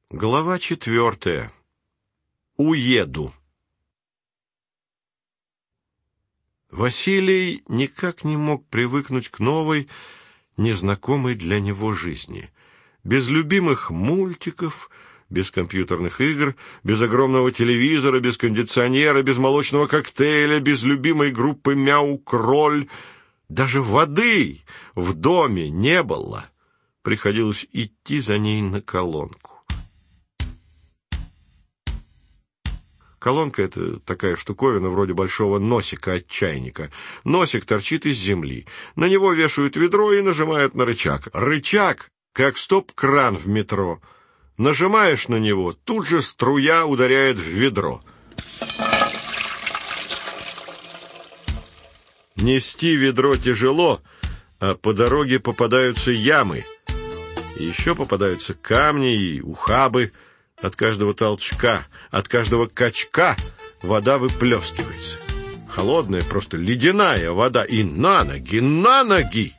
Глава 4. Уеду. Василий никак не мог привыкнуть к новой, незнакомой для него жизни. Без любимых мультиков, без компьютерных игр, без огромного телевизора, без кондиционера, без молочного коктейля, без любимой группы «Мяу-Кроль». Даже воды в доме не было. Приходилось идти за ней на колонку. Колонка — это такая штуковина вроде большого носика от чайника. Носик торчит из земли. На него вешают ведро и нажимают на рычаг. Рычаг, как стоп-кран в метро. Нажимаешь на него, тут же струя ударяет в ведро. Нести ведро тяжело, а по дороге попадаются ямы. И еще попадаются камни и ухабы. От каждого толчка, от каждого качка вода выплескивается. Холодная, просто ледяная вода. И на ноги, на ноги!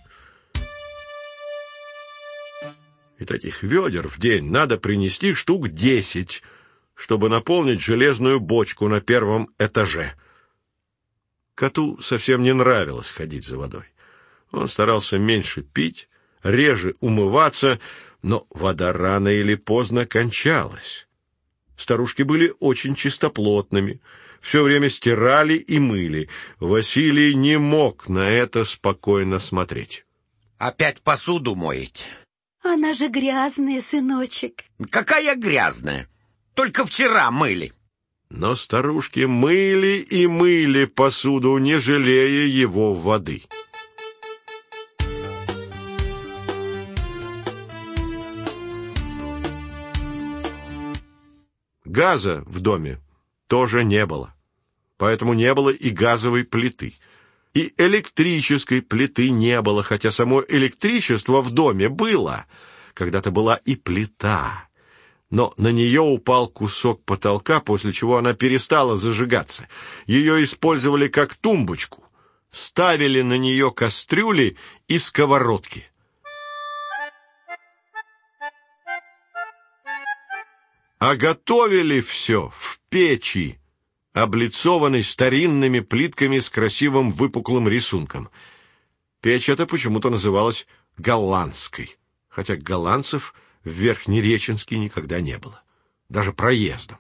И таких ведер в день надо принести штук 10, чтобы наполнить железную бочку на первом этаже. Коту совсем не нравилось ходить за водой. Он старался меньше пить, реже умываться, но вода рано или поздно кончалась. Старушки были очень чистоплотными, все время стирали и мыли. Василий не мог на это спокойно смотреть. Опять посуду моете? Она же грязная, сыночек. Какая грязная? Только вчера мыли. Но старушки мыли и мыли посуду, не жалея его воды. Газа в доме тоже не было, поэтому не было и газовой плиты. И электрической плиты не было, хотя само электричество в доме было. Когда-то была и плита, но на нее упал кусок потолка, после чего она перестала зажигаться. Ее использовали как тумбочку, ставили на нее кастрюли и сковородки. А готовили все в печи, облицованной старинными плитками с красивым выпуклым рисунком. Печь эта почему-то называлась голландской, хотя голландцев в Верхнереченске никогда не было, даже проездом.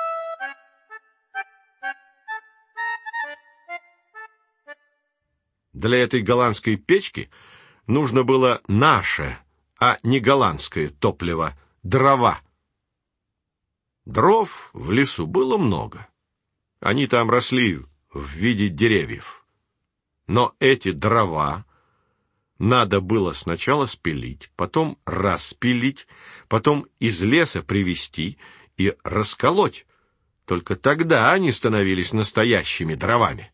Для этой голландской печки нужно было наше, а не голландское топливо, дрова. Дров в лесу было много. Они там росли в виде деревьев. Но эти дрова надо было сначала спилить, потом распилить, потом из леса привезти и расколоть. Только тогда они становились настоящими дровами.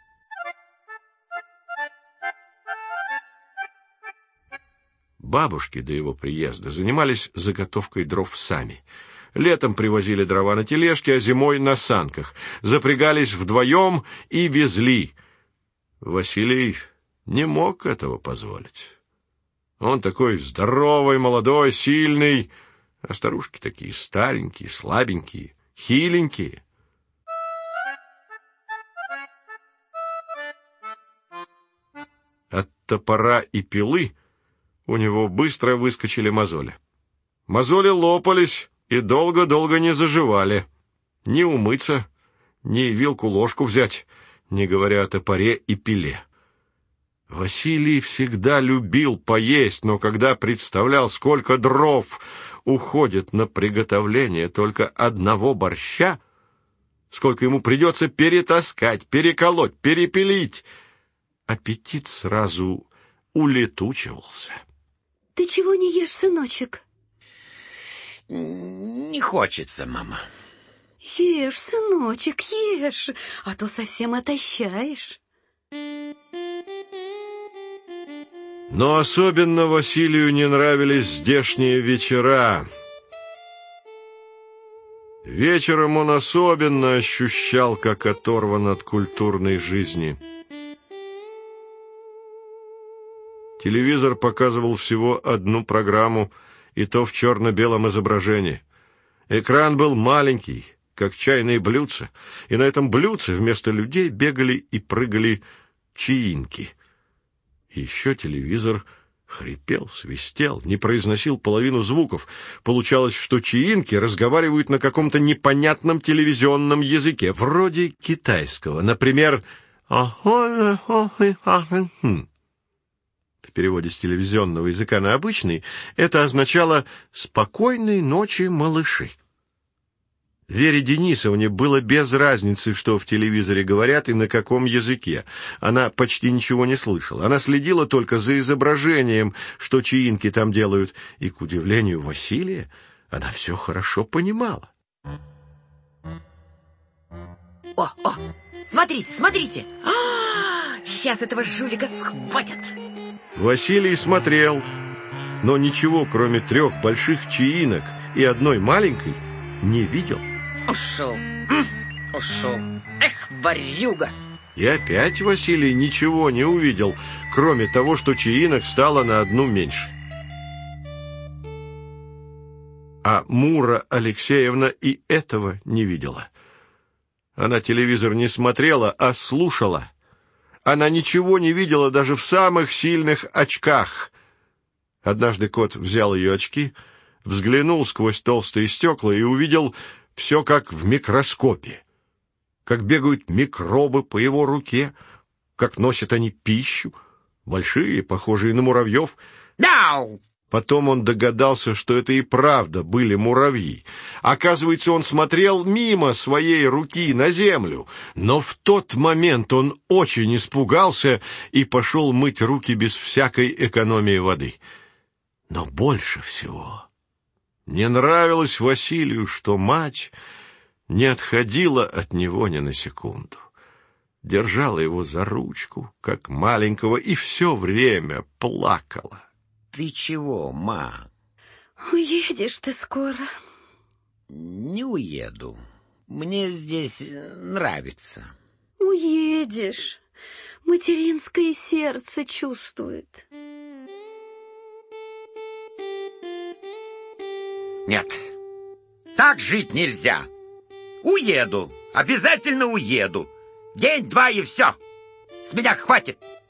Бабушки до его приезда занимались заготовкой дров сами. Летом привозили дрова на тележке, а зимой на санках. Запрягались вдвоем и везли. Василий не мог этого позволить. Он такой здоровый, молодой, сильный, а старушки такие старенькие, слабенькие, хиленькие. От топора и пилы у него быстро выскочили мозоли. Мозоли лопались и долго-долго не заживали. Ни умыться, ни вилку-ложку взять, не говоря о топоре и пиле. Василий всегда любил поесть, но когда представлял, сколько дров уходит на приготовление только одного борща, сколько ему придется перетаскать, переколоть, перепилить, аппетит сразу улетучивался. — Ты чего не ешь, сыночек? — Не хочется, мама. — Ешь, сыночек, ешь, а то совсем отощаешь. Но особенно Василию не нравились здешние вечера. Вечером он особенно ощущал, как оторван от культурной жизни. Телевизор показывал всего одну программу, и то в черно-белом изображении. Экран был маленький, как чайное блюдце, и на этом блюдце вместо людей бегали и прыгали чаинки. Еще телевизор хрипел, свистел, не произносил половину звуков. Получалось, что чаинки разговаривают на каком-то непонятном телевизионном языке, вроде китайского. Например, в переводе с телевизионного языка на обычный это означало «спокойной ночи, малыши». Вере Денисовне было без разницы, что в телевизоре говорят и на каком языке. Она почти ничего не слышала. Она следила только за изображением, что чаинки там делают, и, к удивлению Василия, она все хорошо понимала. О, смотрите, смотрите! Сейчас этого жулика схватят! Василий смотрел, но ничего, кроме 3 больших чаинок и 1 маленькой, не видел. Ушел. Эх, ворюга! И опять Василий ничего не увидел, кроме того, что чаинок стало на 1 меньше. А Мура Алексеевна и этого не видела. Она телевизор не смотрела, а слушала. Она ничего не видела даже в самых сильных очках. Однажды кот взял ее очки, взглянул сквозь толстые стекла и увидел все как в микроскопе. Как бегают микробы по его руке, как носят они пищу, большие, похожие на муравьев. Мяу! Потом он догадался, что это и правда были муравьи. Оказывается, он смотрел мимо своей руки на землю, но в тот момент он очень испугался и пошел мыть руки без всякой экономии воды. Но больше всего не нравилось Василию, что мать не отходила от него ни на секунду. Держала его за ручку, как маленького, и все время плакала. Ты чего, ма? Уедешь ты скоро. Не уеду. Мне здесь нравится. Уедешь. Материнское сердце чувствует. Нет, так жить нельзя. Уеду, обязательно уеду. День-два и все. С меня хватит.